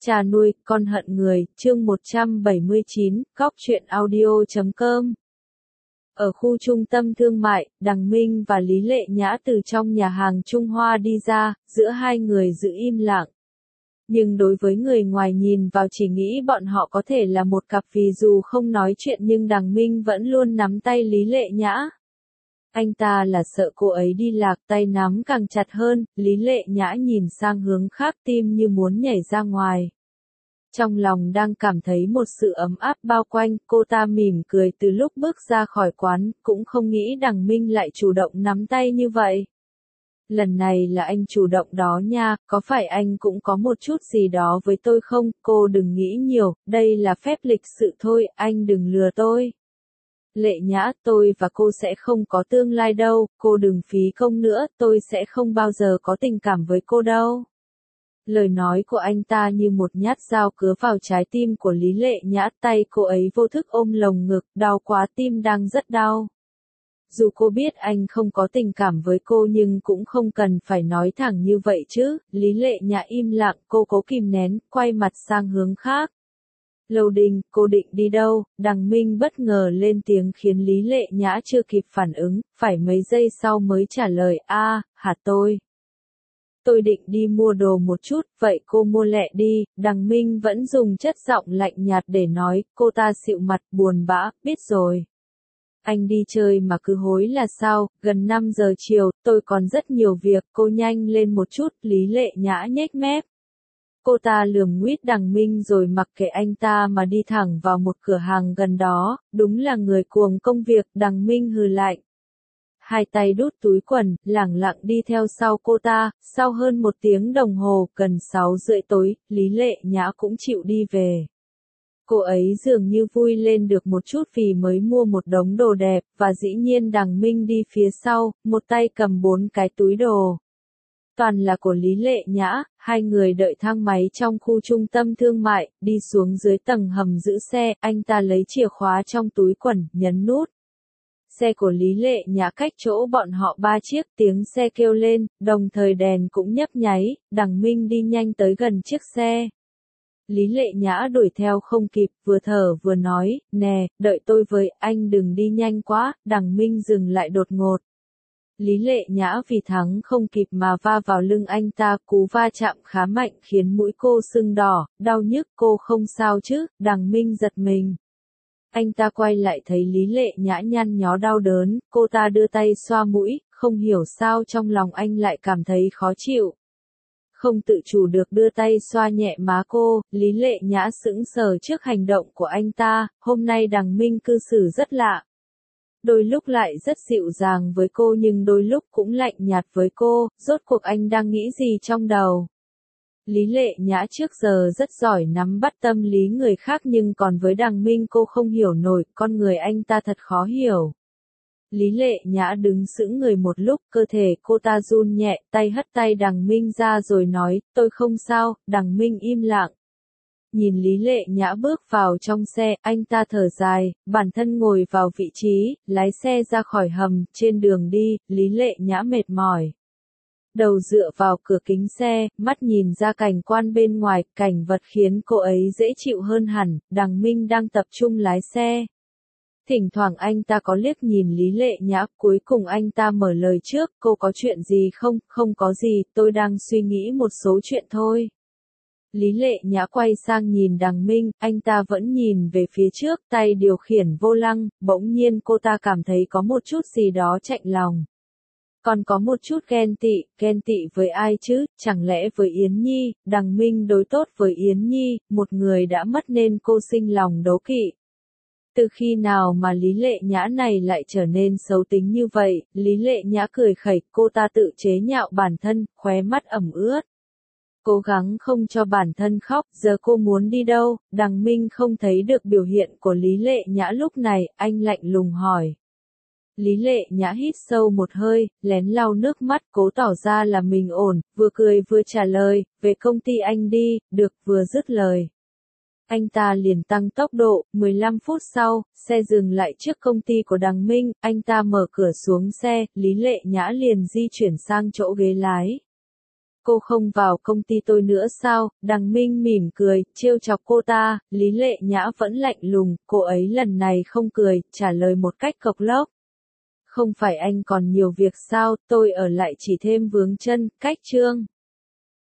Cha nuôi, con hận người, chương 179, Góc truyện audio.com. Ở khu trung tâm thương mại, Đằng Minh và Lý Lệ Nhã từ trong nhà hàng Trung Hoa đi ra, giữa hai người giữ im lặng. Nhưng đối với người ngoài nhìn vào chỉ nghĩ bọn họ có thể là một cặp vì dù không nói chuyện nhưng Đằng Minh vẫn luôn nắm tay Lý Lệ Nhã. Anh ta là sợ cô ấy đi lạc, tay nắm càng chặt hơn, Lý Lệ Nhã nhìn sang hướng khác, tim như muốn nhảy ra ngoài. Trong lòng đang cảm thấy một sự ấm áp bao quanh, cô ta mỉm cười từ lúc bước ra khỏi quán, cũng không nghĩ Đằng Minh lại chủ động nắm tay như vậy. Lần này là anh chủ động đó nha, có phải anh cũng có một chút gì đó với tôi không? Cô đừng nghĩ nhiều, đây là phép lịch sự thôi, anh đừng lừa tôi. Lệ Nhã, tôi và cô sẽ không có tương lai đâu, cô đừng phí công nữa, tôi sẽ không bao giờ có tình cảm với cô đâu. Lời nói của anh ta như một nhát dao cứa vào trái tim của Lý Lệ Nhã, tay cô ấy vô thức ôm lồng ngực, đau quá, tim đang rất đau. Dù cô biết anh không có tình cảm với cô nhưng cũng không cần phải nói thẳng như vậy chứ, Lý Lệ Nhã im lặng, cô cố kìm nén, quay mặt sang hướng khác. Lâu Đình, cô định đi đâu? Đằng Minh bất ngờ lên tiếng khiến Lý Lệ Nhã chưa kịp phản ứng, phải mấy giây sau mới trả lời, hả tôi? Tôi định đi mua đồ một chút, vậy cô mua lẹ đi, Đằng Minh vẫn dùng chất giọng lạnh nhạt để nói, cô ta xịu mặt, buồn bã, biết rồi. Anh đi chơi mà cứ hối là sao, gần 5 giờ chiều, tôi còn rất nhiều việc, cô nhanh lên một chút, Lý Lệ Nhã nhếch mép. Cô ta lườm nguýt Đằng Minh rồi mặc kệ anh ta mà đi thẳng vào một cửa hàng gần đó, đúng là người cuồng công việc, Đằng Minh hừ lạnh. Hai tay đút túi quần, lẳng lặng đi theo sau cô ta, sau hơn 1 tiếng đồng hồ, gần 6:30 tối, Lý Lệ Nhã cũng chịu đi về. Cô ấy dường như vui lên được một chút vì mới mua một đống đồ đẹp, và dĩ nhiên Đằng Minh đi phía sau, một tay cầm 4 cái túi đồ. Toàn là của Lý Lệ Nhã, hai người đợi thang máy trong khu trung tâm thương mại, đi xuống dưới tầng hầm giữ xe, anh ta lấy chìa khóa trong túi quần, nhấn nút. Xe của Lý Lệ Nhã cách chỗ bọn họ 3 chiếc, tiếng xe kêu lên, đồng thời đèn cũng nhấp nháy, Đằng Minh đi nhanh tới gần chiếc xe. Lý Lệ Nhã đuổi theo không kịp, vừa thở vừa nói, nè, đợi tôi với, anh đừng đi nhanh quá, Đằng Minh dừng lại đột ngột. Lý Lệ Nhã vì thắng không kịp mà va vào lưng anh ta, cú va chạm khá mạnh khiến mũi cô sưng đỏ, đau nhức, cô không sao chứ, Đằng Minh giật mình. Anh ta quay lại thấy Lý Lệ Nhã nhăn nhó đau đớn, cô ta đưa tay xoa mũi, không hiểu sao trong lòng anh lại cảm thấy khó chịu. Không tự chủ được đưa tay xoa nhẹ má cô, Lý Lệ Nhã sững sờ trước hành động của anh ta, hôm nay Đằng Minh cư xử rất lạ. Đôi lúc lại rất dịu dàng với cô nhưng đôi lúc cũng lạnh nhạt với cô, rốt cuộc anh đang nghĩ gì trong đầu. Lý Lệ Nhã trước giờ rất giỏi nắm bắt tâm lý người khác nhưng còn với Đằng Minh cô không hiểu nổi, con người anh ta thật khó hiểu. Lý Lệ Nhã đứng sững người một lúc, cơ thể cô ta run nhẹ, tay hất tay Đằng Minh ra rồi nói, tôi không sao, Đằng Minh im lặng. Nhìn Lý Lệ Nhã bước vào trong xe, anh ta thở dài, bản thân ngồi vào vị trí, lái xe ra khỏi hầm, trên đường đi, Lý Lệ Nhã mệt mỏi. Đầu dựa vào cửa kính xe, mắt nhìn ra cảnh quan bên ngoài, cảnh vật khiến cô ấy dễ chịu hơn hẳn, Đằng Minh đang tập trung lái xe. Thỉnh thoảng anh ta có liếc nhìn Lý Lệ Nhã, cuối cùng anh ta mở lời trước, cô có chuyện gì không? Không có gì, tôi đang suy nghĩ một số chuyện thôi. Lý Lệ Nhã quay sang nhìn Đằng Minh, anh ta vẫn nhìn về phía trước, tay điều khiển vô lăng, bỗng nhiên cô ta cảm thấy có một chút gì đó chạnh lòng. Còn có một chút ghen tị với ai chứ, chẳng lẽ với Yến Nhi, Đằng Minh đối tốt với Yến Nhi, một người đã mất nên cô sinh lòng đố kỵ. Từ khi nào mà Lý Lệ Nhã này lại trở nên xấu tính như vậy, Lý Lệ Nhã cười khẩy, cô ta tự chế nhạo bản thân, khóe mắt ẩm ướt. Cố gắng không cho bản thân khóc, giờ cô muốn đi đâu? Đằng Minh không thấy được biểu hiện của Lý Lệ Nhã lúc này, anh lạnh lùng hỏi. Lý Lệ Nhã hít sâu một hơi, lén lau nước mắt, cố tỏ ra là mình ổn, vừa cười vừa trả lời, về công ty anh đi, được, vừa dứt lời. Anh ta liền tăng tốc độ, 15 phút sau, xe dừng lại trước công ty của Đằng Minh, anh ta mở cửa xuống xe, Lý Lệ Nhã liền di chuyển sang chỗ ghế lái. Cô không vào công ty tôi nữa sao? Đằng Minh mỉm cười, trêu chọc cô ta, Lý Lệ Nhã vẫn lạnh lùng, cô ấy lần này không cười, trả lời một cách cộc lốc. Không phải anh còn nhiều việc sao, tôi ở lại chỉ thêm vướng chân, cách chương.